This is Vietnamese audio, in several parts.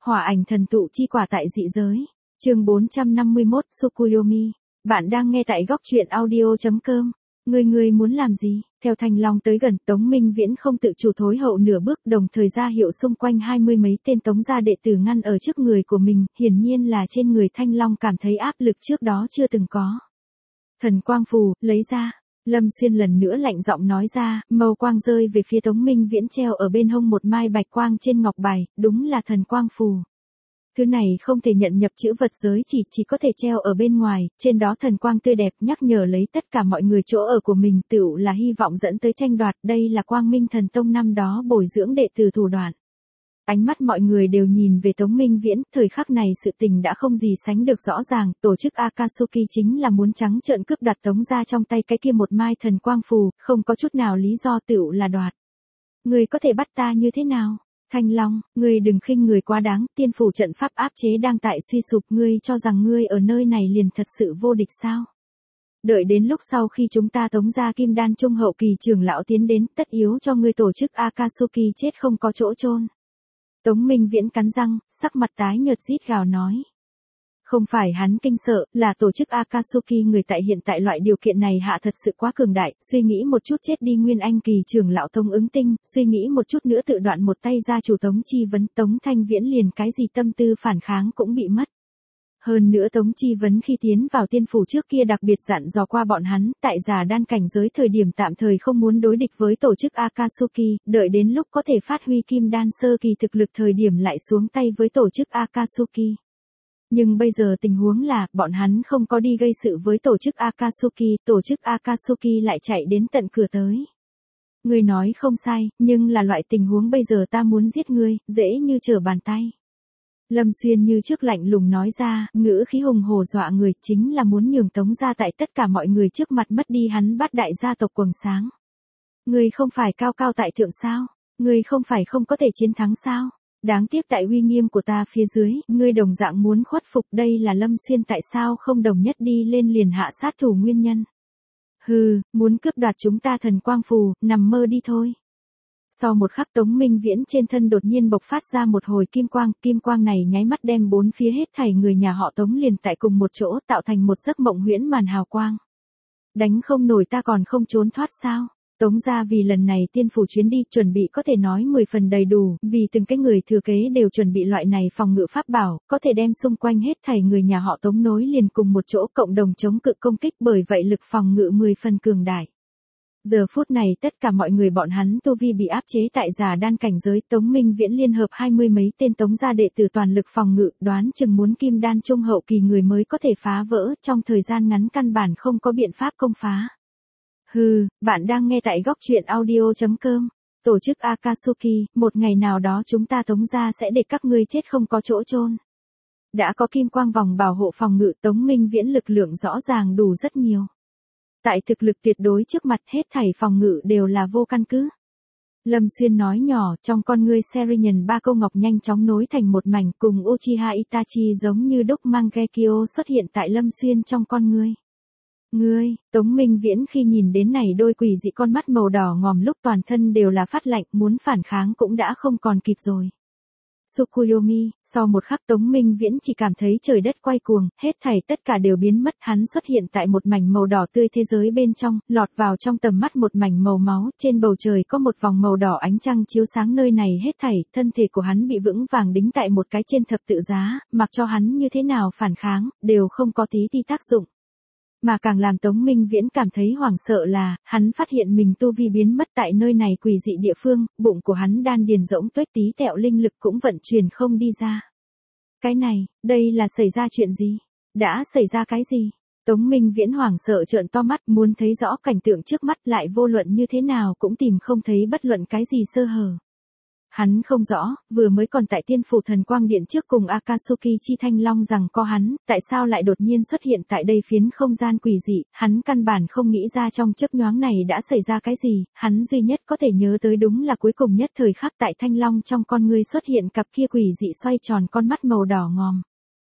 Hỏa ảnh thần tụ chi quả tại dị giới. Chương 451 Tsukuyomi. Bạn đang nghe tại góc truyện audio.com. Ngươi muốn làm gì? Theo Thanh Long tới gần, Tống Minh Viễn không tự chủ thối hậu nửa bước, đồng thời ra hiệu xung quanh 20 mấy tên Tống gia đệ tử ngăn ở trước người của mình, hiển nhiên là trên người Thanh Long cảm thấy áp lực trước đó chưa từng có. Thần quang phù, lấy ra. Lâm Xuyên lần nữa lạnh giọng nói ra, màu quang rơi về phía Tống Minh Viễn treo ở bên hông một mai bạch quang trên ngọc bài, đúng là thần quang phù. Thứ này không thể nhận nhập chữ vật giới, chỉ có thể treo ở bên ngoài, trên đó thần quang tươi đẹp nhắc nhở lấy tất cả mọi người chỗ ở của mình, tựu là hy vọng dẫn tới tranh đoạt, đây là Quang Minh Thần Tông năm đó bồi dưỡng đệ tử thủ đoạn. Ánh mắt mọi người đều nhìn về Tống Minh Viễn, thời khắc này sự tình đã không gì sánh được rõ ràng, tổ chức Akatsuki chính là muốn trắng trợn cướp đoạt Tống gia trong tay cái kia một mai thần quang phù, không có chút nào lý do tựu là đoạt. Người có thể bắt ta như thế nào? Thanh Long, ngươi đừng khinh người quá đáng, tiên phủ trận pháp áp chế đang tại suy sụp, ngươi cho rằng ngươi ở nơi này liền thật sự vô địch sao? Đợi đến lúc sau khi chúng ta Tống gia kim đan trung hậu kỳ trưởng lão tiến đến, tất yếu cho ngươi tổ chức Akatsuki chết không có chỗ chôn. Tống Minh Viễn cắn răng, sắc mặt tái nhợt rít gào nói. Không phải hắn kinh sợ, là tổ chức Akatsuki người tại hiện tại loại điều kiện này hạ thật sự quá cường đại, suy nghĩ một chút chết đi Nguyên Anh kỳ trưởng lão Tống Ứng Tinh, suy nghĩ một chút nữa tự đoạn một tay gia chủ Tống Chi Vấn, Tống Thanh Viễn liền cái gì tâm tư phản kháng cũng bị mất. Hơn nữa Tống Chi Vấn khi tiến vào tiên phủ trước kia đặc biệt dặn dò qua bọn hắn, tại già đan cảnh giới thời điểm tạm thời không muốn đối địch với tổ chức Akatsuki, đợi đến lúc có thể phát huy kim đan sơ kỳ thực lực thời điểm lại xuống tay với tổ chức Akatsuki. Nhưng bây giờ tình huống là, bọn hắn không có đi gây sự với tổ chức Akatsuki lại chạy đến tận cửa tới. Ngươi nói không sai, nhưng là loại tình huống bây giờ ta muốn giết ngươi, dễ như trở bàn tay. Lâm Xuyên như trước lạnh lùng nói ra, ngữ khí hùng hổ dọa người, chính là muốn nhường Tống gia tại tất cả mọi người trước mặt mất đi hắn bát đại gia tộc quầng sáng. Ngươi không phải cao cao tại thượng sao? Ngươi không phải không có thể chiến thắng sao? Đáng tiếc tại uy nghiêm của ta phía dưới, ngươi đồng dạng muốn khuất phục, đây là Lâm Xuyên tại sao không đồng nhất đi lên liền hạ sát thủ nguyên nhân. Hừ, muốn cướp đoạt chúng ta thần quang phù, nằm mơ đi thôi. Sau một khắc Tống Minh Viễn trên thân đột nhiên bộc phát ra một hồi kim quang này nháy mắt đem bốn phía hết thảy người nhà họ Tống liền tại cùng một chỗ tạo thành một giấc mộng huyễn màn hào quang. Đánh không nổi ta còn không trốn thoát sao? Tống gia vì lần này tiên phủ chuyến đi chuẩn bị có thể nói 10 phần đầy đủ, vì từng cái người thừa kế đều chuẩn bị loại này phòng ngự pháp bảo, có thể đem xung quanh hết thảy người nhà họ Tống nối liền cùng một chỗ cộng đồng chống cự công kích, bởi vậy lực phòng ngự 10 phần cường đại. Giờ phút này tất cả mọi người bọn hắn tu vi bị áp chế tại già đan cảnh giới, Tống Minh Viễn liên hợp 20 mấy tên Tống gia đệ tử toàn lực phòng ngự, đoán chừng muốn kim đan trung hậu kỳ người mới có thể phá vỡ, trong thời gian ngắn căn bản không có biện pháp công phá. Hừ, bạn đang nghe tại góc truyện audio.com. Tổ chức Akatsuki, một ngày nào đó chúng ta Tống gia sẽ để các ngươi chết không có chỗ chôn. Đã có kim quang vòng bảo hộ phòng ngự, Tống Minh Viễn lực lượng rõ ràng đủ rất nhiều. Tại thực lực tuyệt đối trước mặt hết thảy phòng ngự đều là vô căn cứ. Lâm Xuyên nói nhỏ, trong con ngươi Serian ba câu ngọc nhanh chóng nối thành một mảnh, cùng Uchiha Itachi giống như đúc Mangekyo xuất hiện tại Lâm Xuyên trong con ngươi. Ngươi, Tống Minh Viễn khi nhìn đến này đôi quỷ dị con mắt màu đỏ ngòm lúc toàn thân đều là phát lạnh, muốn phản kháng cũng đã không còn kịp rồi. Tsukuyomi, sau một khắc Tống Minh Viễn chỉ cảm thấy trời đất quay cuồng, hết thảy tất cả đều biến mất, hắn xuất hiện tại một mảnh màu đỏ tươi thế giới bên trong, lọt vào trong tầm mắt một mảnh màu máu, trên bầu trời có một vòng màu đỏ ánh trăng chiếu sáng nơi này hết thảy, thân thể của hắn bị vững vàng đính tại một cái trên thập tự giá, mặc cho hắn như thế nào phản kháng, đều không có tí ti tác dụng. Mà càng làm Tống Minh Viễn cảm thấy hoảng sợ là, hắn phát hiện mình tu vi biến mất tại nơi này quỷ dị địa phương, bụng của hắn đan điền rỗng tuếch, tí tẹo linh lực cũng vận chuyển không đi ra. Cái này, đây là xảy ra chuyện gì? Đã xảy ra cái gì? Tống Minh Viễn hoảng sợ trợn to mắt, muốn thấy rõ cảnh tượng trước mắt, lại vô luận như thế nào cũng tìm không thấy bất luận cái gì sơ hở. Hắn không rõ, vừa mới còn tại tiên phủ thần quang điện trước cùng Akatsuki chi Thanh Long rằng có hắn, tại sao lại đột nhiên xuất hiện tại đây phiến không gian quỷ dị, hắn căn bản không nghĩ ra trong chớp nhoáng này đã xảy ra cái gì, hắn duy nhất có thể nhớ tới đúng là cuối cùng nhất thời khắc tại Thanh Long trong con ngươi xuất hiện cặp kia quỷ dị xoay tròn con mắt màu đỏ ngòm.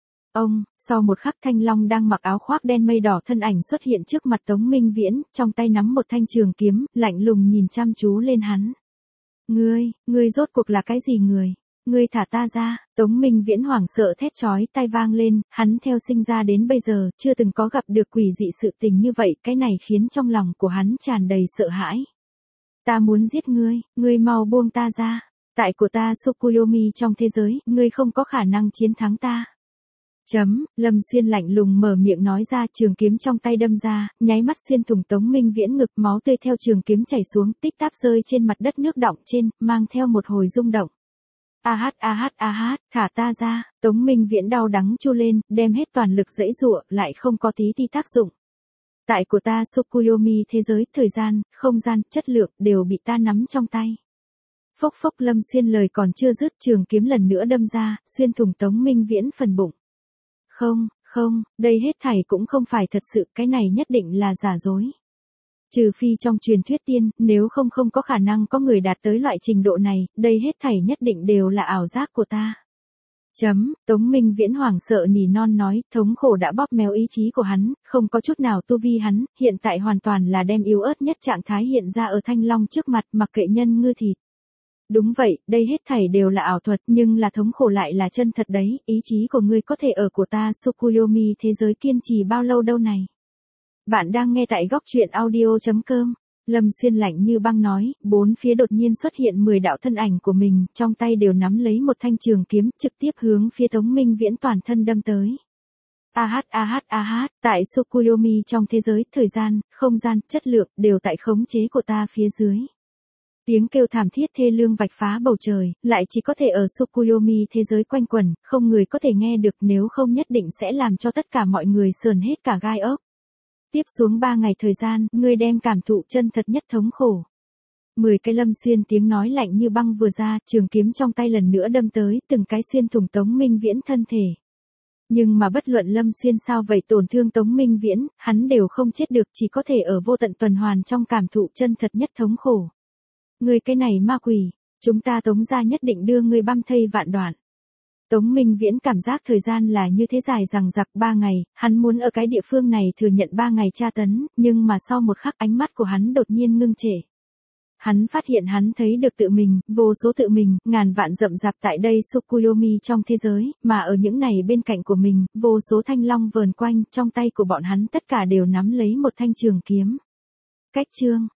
Sau một khắc Thanh Long đang mặc áo khoác đen mây đỏ thân ảnh xuất hiện trước mặt Tống Minh Viễn, trong tay nắm một thanh trường kiếm, lạnh lùng nhìn chăm chú lên hắn. Ngươi rốt cuộc là cái gì người? Ngươi thả ta ra, Tống Minh Viễn hoảng sợ thét chói tai vang lên, hắn theo sinh ra đến bây giờ, chưa từng có gặp được quỷ dị sự tình như vậy, cái này khiến trong lòng của hắn tràn đầy sợ hãi. Ta muốn giết ngươi mau buông ta ra. Tại của ta Tsukuyomi trong thế giới, ngươi không có khả năng chiến thắng ta. Lâm Xuyên lạnh lùng mở miệng nói ra, trường kiếm trong tay đâm ra, nháy mắt xuyên thủng Tống Minh Viễn ngực, máu tươi theo trường kiếm chảy xuống, tích tắc rơi trên mặt đất nước đọng trên, mang theo một hồi rung động. Thả ta ra, Tống Minh Viễn đau đắng chu lên, đem hết toàn lực giãy giụa, lại không có tí ti tác dụng. Tại của ta Tsukuyomi thế giới, thời gian, không gian, chất lượng, đều bị ta nắm trong tay. Phốc phốc, Lâm Xuyên lời còn chưa dứt, trường kiếm lần nữa đâm ra, xuyên thủng Tống Minh Viễn phần bụng. Không, đây hết thảy cũng không phải thật sự, cái này nhất định là giả dối. Trừ phi trong truyền thuyết tiên, nếu không có khả năng có người đạt tới loại trình độ này, đây hết thảy nhất định đều là ảo giác của ta. Tống Minh Viễn hoảng sợ nỉ non nói, thống khổ đã bóp méo ý chí của hắn, không có chút nào tu vi hắn, hiện tại hoàn toàn là đem yếu ớt nhất trạng thái hiện ra ở Thanh Long trước mặt, mặc kệ nhân ngư thịt. Đúng vậy, đây hết thảy đều là ảo thuật, nhưng là thống khổ lại là chân thật đấy, ý chí của ngươi có thể ở của ta Tsukuyomi thế giới kiên trì bao lâu đâu này. Bạn đang nghe tại góc truyện audio.com. Lâm Xuyên lạnh như băng nói, bốn phía đột nhiên xuất hiện 10 đạo thân ảnh của mình, trong tay đều nắm lấy một thanh trường kiếm, trực tiếp hướng phía Tống Minh Viễn toàn thân đâm tới. Tại Tsukuyomi trong thế giới, thời gian, không gian, chất lượng, đều tại khống chế của ta phía dưới. Tiếng kêu thảm thiết thê lương vạch phá bầu trời, lại chỉ có thể ở Tsukuyomi thế giới quanh quẩn, không người có thể nghe được, nếu không nhất định sẽ làm cho tất cả mọi người sờn hết cả gai ốc. Tiếp xuống 3 ngày thời gian, ngươi đem cảm thụ chân thật nhất thống khổ. 10 cái Lâm Xuyên tiếng nói lạnh như băng vừa ra, trường kiếm trong tay lần nữa đâm tới, từng cái xuyên thủng Tống Minh Viễn thân thể. Nhưng mà bất luận Lâm Xuyên sao vậy tổn thương Tống Minh Viễn, hắn đều không chết được, chỉ có thể ở vô tận tuần hoàn trong cảm thụ chân thật nhất thống khổ. Ngươi cái này ma quỷ, chúng ta Tống gia nhất định đưa ngươi băm thây vạn đoạn. Tống Minh Viễn cảm giác thời gian là như thế dài dằng dặc 3 ngày, hắn muốn ở cái địa phương này thừa nhận 3 ngày tra tấn, nhưng mà sau một khắc ánh mắt của hắn đột nhiên ngưng trệ. Hắn phát hiện hắn thấy được tự mình, vô số tự mình, ngàn vạn rậm rạp tại đây Tsukuyomi trong thế giới, mà ở những này bên cạnh của mình, vô số thanh long vờn quanh, trong tay của bọn hắn tất cả đều nắm lấy một thanh trường kiếm. Cách chương